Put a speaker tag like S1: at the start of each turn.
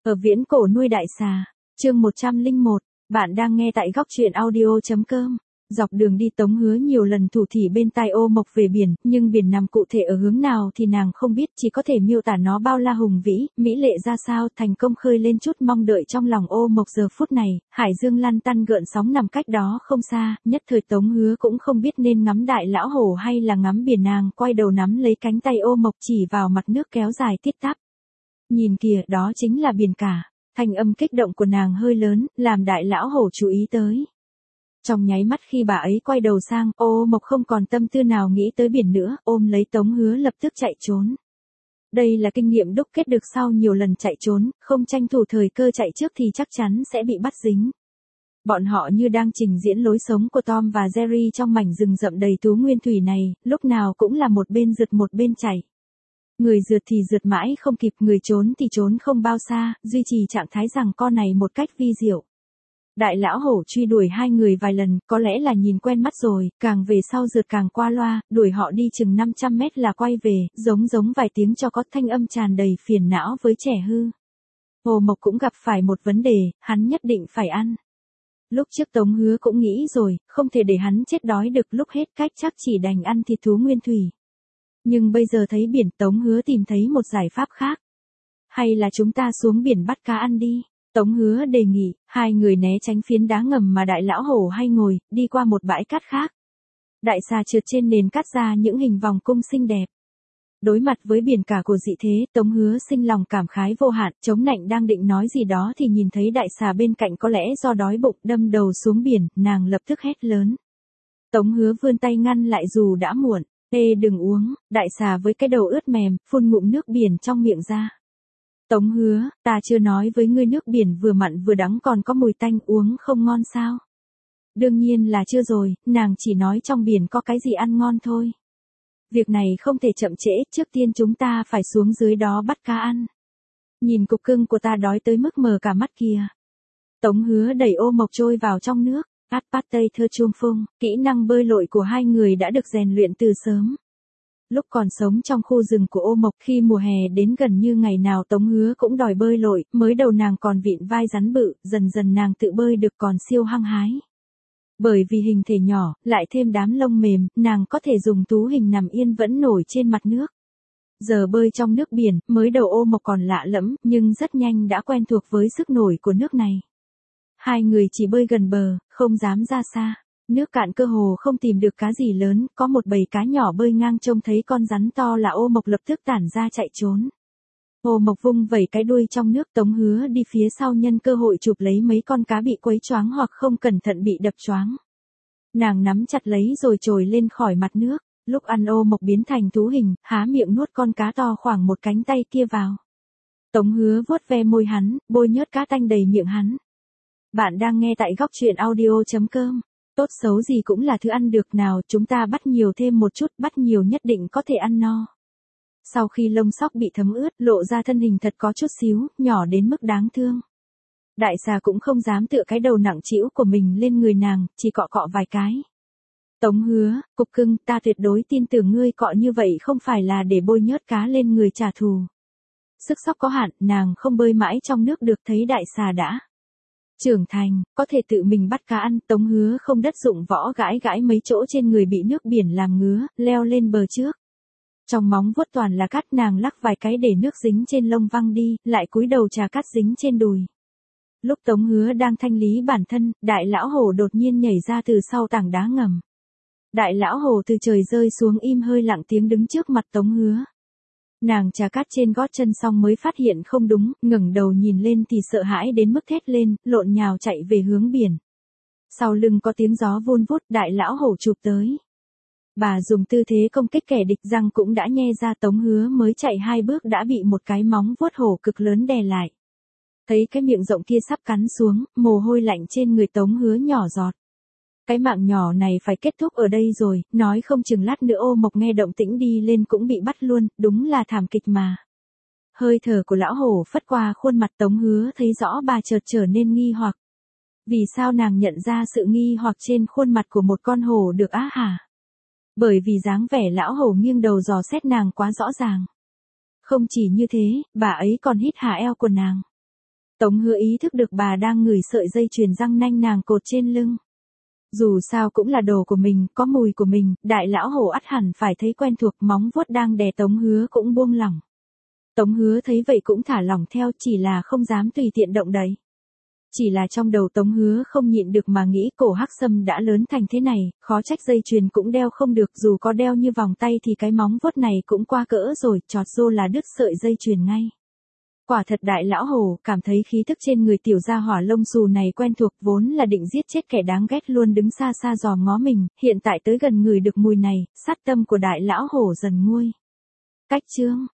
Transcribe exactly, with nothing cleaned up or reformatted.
S1: Ở viễn cổ nuôi đại xà, chương một trăm lẻ một, bạn đang nghe tại góc truyện audio.com. Dọc đường đi Tống Hứa nhiều lần thủ thỉ bên tai Ô Mộc về biển, nhưng biển nằm cụ thể ở hướng nào thì nàng không biết, chỉ có thể miêu tả nó bao la hùng vĩ, mỹ lệ ra sao, thành công khơi lên chút mong đợi trong lòng Ô Mộc. Giờ phút này, hải dương lăn tăn gợn sóng nằm cách đó không xa, nhất thời Tống Hứa cũng không biết nên ngắm đại lão hổ hay là ngắm biển. Nàng quay đầu nắm lấy cánh tay Ô Mộc chỉ vào mặt nước kéo dài tít tắp. Nhìn kìa, đó chính là biển cả. Thanh âm kích động của nàng hơi lớn, làm đại lão hổ chú ý tới. Trong nháy mắt khi bà ấy quay đầu sang, Ô Mộc không còn tâm tư nào nghĩ tới biển nữa, ôm lấy Tống Hứa lập tức chạy trốn. Đây là kinh nghiệm đúc kết được sau nhiều lần chạy trốn, không tranh thủ thời cơ chạy trước thì chắc chắn sẽ bị bắt dính. Bọn họ như đang trình diễn lối sống của Tom và Jerry trong mảnh rừng rậm đầy thú nguyên thủy này, lúc nào cũng là một bên rượt một bên chạy. Người rượt thì rượt mãi không kịp, người trốn thì trốn không bao xa, duy trì trạng thái giằng co này một cách vi diệu. Đại lão hổ truy đuổi hai người vài lần, có lẽ là nhìn quen mắt rồi, càng về sau rượt càng qua loa, đuổi họ đi chừng năm trăm mét là quay về, giống giống vài tiếng cho có thanh âm tràn đầy phiền não với trẻ hư. Ô Mộc cũng gặp phải một vấn đề, hắn nhất định phải ăn. Lúc trước Tống Hứa cũng nghĩ rồi, không thể để hắn chết đói được, lúc hết cách chắc chỉ đành ăn thịt thú nguyên thủy. Nhưng bây giờ thấy biển, Tống Hứa tìm thấy một giải pháp khác. Hay là chúng ta xuống biển bắt cá ăn đi? Tống Hứa đề nghị, hai người né tránh phiến đá ngầm mà đại lão hổ hay ngồi, đi qua một bãi cát khác. Đại xà trượt trên nền cát ra những hình vòng cung xinh đẹp. Đối mặt với biển cả của dị thế, Tống Hứa sinh lòng cảm khái vô hạn, chống nạnh đang định nói gì đó thì nhìn thấy đại xà bên cạnh, có lẽ do đói bụng đâm đầu xuống biển, nàng lập tức hét lớn. Tống Hứa vươn tay ngăn lại dù đã muộn. Ê đừng uống, đại xà với cái đầu ướt mềm, phun ngụm nước biển trong miệng ra. Tống Hứa, ta chưa nói với ngươi nước biển vừa mặn vừa đắng còn có mùi tanh, uống không ngon sao? Đương nhiên là chưa rồi, nàng chỉ nói trong biển có cái gì ăn ngon thôi. Việc này không thể chậm trễ, trước tiên chúng ta phải xuống dưới đó bắt cá ăn. Nhìn cục cưng của ta đói tới mức mờ cả mắt kìa. Tống Hứa đẩy Ô Mộc trôi vào trong nước. Át Pát Tây Thơ Chuông Phung, kỹ năng bơi lội của hai người đã được rèn luyện từ sớm. Lúc còn sống trong khu rừng của Ô Mộc, khi mùa hè đến gần như ngày nào Tống Hứa cũng đòi bơi lội, mới đầu nàng còn vịn vai rắn bự, dần dần nàng tự bơi được còn siêu hăng hái. Bởi vì hình thể nhỏ, lại thêm đám lông mềm, nàng có thể dùng thú hình nằm yên vẫn nổi trên mặt nước. Giờ bơi trong nước biển, mới đầu Ô Mộc còn lạ lẫm, nhưng rất nhanh đã quen thuộc với sức nổi của nước này. Hai người chỉ bơi gần bờ, không dám ra xa. Nước cạn cơ hồ không tìm được cá gì lớn, có một bầy cá nhỏ bơi ngang, trông thấy con rắn to là Ô Mộc lập tức tản ra chạy trốn. Ô Mộc vung vẩy cái đuôi trong nước, Tống Hứa đi phía sau nhân cơ hội chụp lấy mấy con cá bị quấy choáng hoặc không cẩn thận bị đập choáng. Nàng nắm chặt lấy rồi trồi lên khỏi mặt nước, lúc ăn Ô Mộc biến thành thú hình, há miệng nuốt con cá to khoảng một cánh tay kia vào. Tống Hứa vuốt ve môi hắn, bôi nhớt cá tanh đầy miệng hắn. Bạn đang nghe tại góc truyện audio.com. Tốt xấu gì cũng là thứ ăn được, nào chúng ta bắt nhiều thêm một chút, bắt nhiều nhất định có thể ăn no. Sau khi lông sóc bị thấm ướt, lộ ra thân hình thật có chút xíu, nhỏ đến mức đáng thương. Đại xà cũng không dám tựa cái đầu nặng trĩu của mình lên người nàng, chỉ cọ cọ vài cái. Tống Hứa, cục cưng, ta tuyệt đối tin tưởng ngươi cọ như vậy không phải là để bôi nhớt cá lên người trả thù. Sức sóc có hạn, nàng không bơi mãi trong nước được, thấy đại xà đã trưởng thành, có thể tự mình bắt cá ăn. Tống Hứa không đất dụng võ gãi gãi mấy chỗ trên người bị nước biển làm ngứa, leo lên bờ trước. Trong móng vuốt toàn là cát, nàng lắc vài cái để nước dính trên lông văng đi, lại cúi đầu trà cát dính trên đùi. Lúc Tống Hứa đang thanh lý bản thân, đại lão hổ đột nhiên nhảy ra từ sau tảng đá ngầm. Đại lão hổ từ trời rơi xuống, im hơi lặng tiếng đứng trước mặt Tống Hứa. Nàng trà cát trên gót chân xong mới phát hiện không đúng, ngẩng đầu nhìn lên thì sợ hãi đến mức thét lên, lộn nhào chạy về hướng biển. Sau lưng có tiếng gió vun vút, đại lão hổ chụp tới. Bà dùng tư thế công kích kẻ địch, răng cũng đã nhe ra, Tống Hứa mới chạy hai bước đã bị một cái móng vuốt hổ cực lớn đè lại. Thấy cái miệng rộng kia sắp cắn xuống, mồ hôi lạnh trên người Tống Hứa nhỏ giọt. Cái mạng nhỏ này phải kết thúc ở đây rồi, nói không chừng lát nữa Ô Mộc nghe động tĩnh đi lên cũng bị bắt luôn, đúng là thảm kịch mà. Hơi thở của lão hổ phất qua khuôn mặt Tống Hứa, thấy rõ bà chợt trở nên nghi hoặc. Vì sao nàng nhận ra sự nghi hoặc trên khuôn mặt của một con hổ được á hả? Bởi vì dáng vẻ lão hổ nghiêng đầu dò xét nàng quá rõ ràng. Không chỉ như thế, bà ấy còn hít hà eo của nàng. Tống Hứa ý thức được bà đang ngửi sợi dây chuyền răng nanh nàng cột trên lưng. Dù sao cũng là đồ của mình, có mùi của mình, đại lão hổ ắt hẳn phải thấy quen thuộc, móng vuốt đang đè Tống Hứa cũng buông lỏng. Tống Hứa thấy vậy cũng thả lỏng theo, chỉ là không dám tùy tiện động đậy. Chỉ là trong đầu Tống Hứa không nhịn được mà nghĩ cổ hắc sâm đã lớn thành thế này, khó trách dây chuyền cũng đeo không được, dù có đeo như vòng tay thì cái móng vuốt này cũng qua cỡ rồi, chọt rô là đứt sợi dây chuyền ngay. Quả thật đại lão hổ cảm thấy khí thức trên người tiểu gia hỏa lông xù này quen thuộc, vốn là định giết chết kẻ đáng ghét luôn đứng xa xa dò ngó mình, hiện tại tới gần người được mùi này, sát tâm của đại lão hổ dần nguôi. Cách chương